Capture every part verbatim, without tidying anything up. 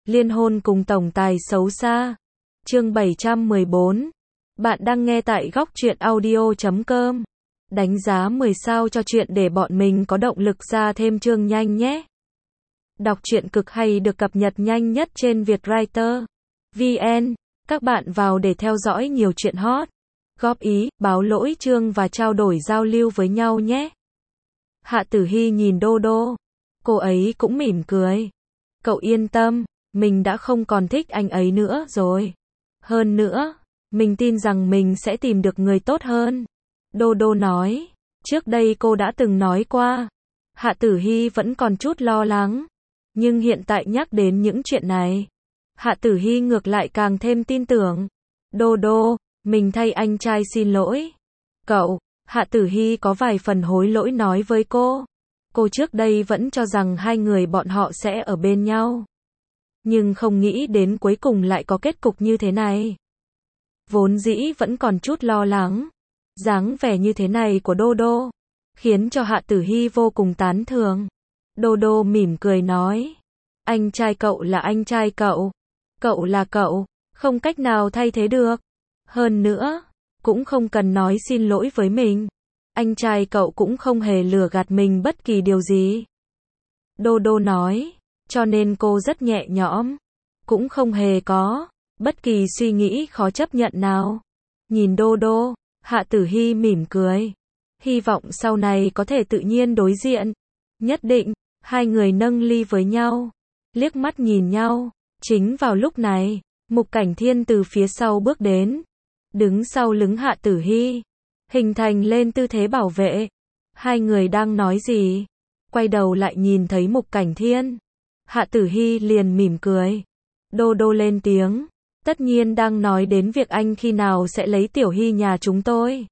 Liên hôn cùng tổng tài xấu xa. Chương bảy trăm mười bốn. Bạn đang nghe tại góc truyện audio chấm com. Đánh giá mười sao cho chuyện để bọn mình có động lực ra thêm chương nhanh nhé. Đọc truyện cực hay được cập nhật nhanh nhất trên Vietwriter vê en. Các bạn vào để theo dõi nhiều chuyện hot, góp ý, báo lỗi chương và trao đổi giao lưu với nhau nhé. Hạ Tử Hy nhìn Đô Đô. Cô ấy cũng mỉm cười. Cậu yên tâm, mình đã không còn thích anh ấy nữa rồi. Hơn nữa, mình tin rằng mình sẽ tìm được người tốt hơn. Đô Đô nói. Trước đây cô đã từng nói qua. Hạ Tử Hy vẫn còn chút lo lắng. Nhưng hiện tại nhắc đến những chuyện này, Hạ Tử Hy ngược lại càng thêm tin tưởng. Đô Đô, mình thay anh trai xin lỗi. Cậu, Hạ Tử Hy có vài phần hối lỗi nói với cô. Cô trước đây vẫn cho rằng hai người bọn họ sẽ ở bên nhau. Nhưng không nghĩ đến cuối cùng lại có kết cục như thế này. Vốn dĩ vẫn còn chút lo lắng. Dáng vẻ như thế này của Đô Đô khiến cho Hạ Tử Hy vô cùng tán thưởng. Đô Đô mỉm cười nói. Anh trai cậu là anh trai cậu. Cậu là cậu, không cách nào thay thế được. Hơn nữa, cũng không cần nói xin lỗi với mình. Anh trai cậu cũng không hề lừa gạt mình bất kỳ điều gì. Đô Đô nói, cho nên cô rất nhẹ nhõm. Cũng không hề có bất kỳ suy nghĩ khó chấp nhận nào. Nhìn Đô Đô, Hạ Tử Hy mỉm cười. Hy vọng sau này có thể tự nhiên đối diện. Nhất định, hai người nâng ly với nhau. Liếc mắt nhìn nhau. Chính vào lúc này, Mục Cảnh Thiên từ phía sau bước đến. Đứng sau lưng Hạ Tử Hy. Hình thành lên tư thế bảo vệ. Hai người đang nói gì? Quay đầu lại nhìn thấy Mục Cảnh Thiên. Hạ Tử Hy liền mỉm cười. Đô Đô lên tiếng. Tất nhiên đang nói đến việc anh khi nào sẽ lấy Tiểu Hy nhà chúng tôi.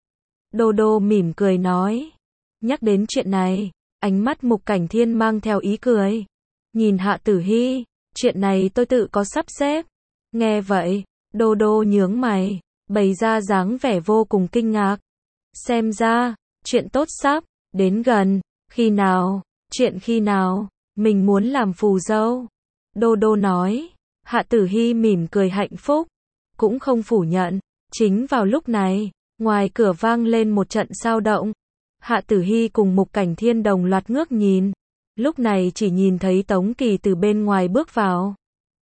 Đô Đô mỉm cười nói. Nhắc đến chuyện này, ánh mắt Mục Cảnh Thiên mang theo ý cười. Nhìn Hạ Tử Hy, chuyện này tôi tự có sắp xếp. Nghe vậy, Đô Đô nhướng mày, bày ra dáng vẻ vô cùng kinh ngạc. Xem ra, chuyện tốt sắp đến gần. Khi nào? Chuyện khi nào? Mình muốn làm phù dâu. Đô Đô nói. Hạ Tử Hy mỉm cười hạnh phúc. Cũng không phủ nhận. Chính vào lúc này, ngoài cửa vang lên một trận sao động. Hạ Tử Hy cùng Mục Cảnh Thiên đồng loạt ngước nhìn. Lúc này chỉ nhìn thấy Tống Kỳ từ bên ngoài bước vào.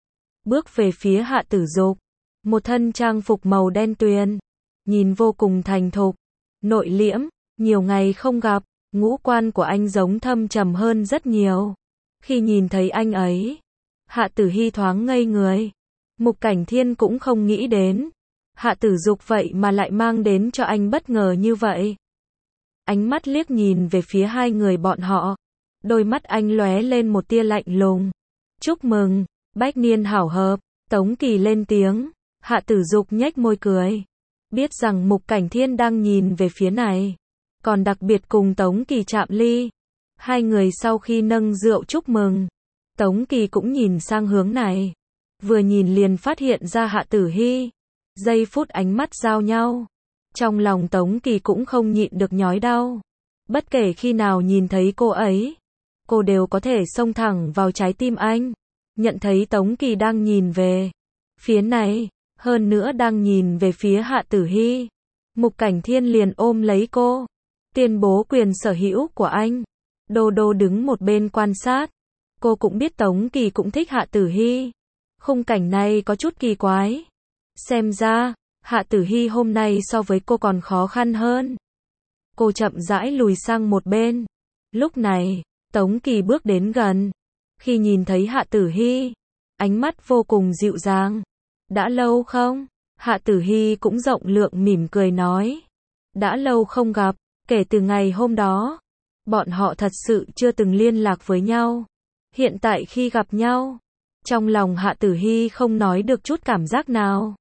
Bước về phía Hạ Tử Dục. Một thân trang phục màu đen tuyền. Nhìn vô cùng thành thục, nội liễm, nhiều ngày không gặp, ngũ quan của anh giống thâm trầm hơn rất nhiều. Khi nhìn thấy anh ấy, Hạ Tử Hy thoáng ngây người. Mục Cảnh Thiên cũng không nghĩ đến. Hạ Tử Dục vậy mà lại mang đến cho anh bất ngờ như vậy. Ánh mắt liếc nhìn về phía hai người bọn họ. Đôi mắt anh lóe lên một tia lạnh lùng. Chúc mừng, bách niên hảo hợp. Tống Kỳ lên tiếng. Hạ Tử Dục nhếch môi cười. Biết rằng Mục Cảnh Thiên đang nhìn về phía này. Còn đặc biệt cùng Tống Kỳ chạm ly. Hai người sau khi nâng rượu chúc mừng. Tống Kỳ cũng nhìn sang hướng này. Vừa nhìn liền phát hiện ra Hạ Tử Hy. Giây phút ánh mắt giao nhau. Trong lòng Tống Kỳ cũng không nhịn được nhói đau. Bất kể khi nào nhìn thấy cô ấy, cô đều có thể xông thẳng vào trái tim anh. Nhận thấy Tống Kỳ đang nhìn về phía này, hơn nữa đang nhìn về phía Hạ Tử Hy. Mục Cảnh Thiên liền ôm lấy cô, tuyên bố quyền sở hữu của anh. Đô Đô đứng một bên quan sát. Cô cũng biết Tống Kỳ cũng thích Hạ Tử Hy. Khung cảnh này có chút kỳ quái. Xem ra, Hạ Tử Hy hôm nay so với cô còn khó khăn hơn. Cô chậm rãi lùi sang một bên. Lúc này, Tống Kỳ bước đến gần. Khi nhìn thấy Hạ Tử Hy, ánh mắt vô cùng dịu dàng. Đã lâu không? Hạ Tử Hy cũng rộng lượng mỉm cười nói. Đã lâu không gặp, kể từ ngày hôm đó. Bọn họ thật sự chưa từng liên lạc với nhau. Hiện tại khi gặp nhau, trong lòng Hạ Tử Hy không nói được chút cảm giác nào.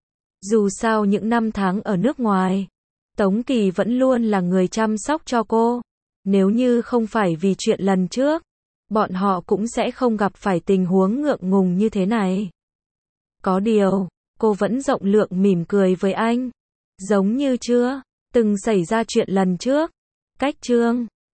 Dù sao những năm tháng ở nước ngoài, Tống Kỳ vẫn luôn là người chăm sóc cho cô. Nếu như không phải vì chuyện lần trước, bọn họ cũng sẽ không gặp phải tình huống ngượng ngùng như thế này. Có điều, cô vẫn rộng lượng mỉm cười với anh. Giống như chưa từng xảy ra chuyện lần trước. Cách chương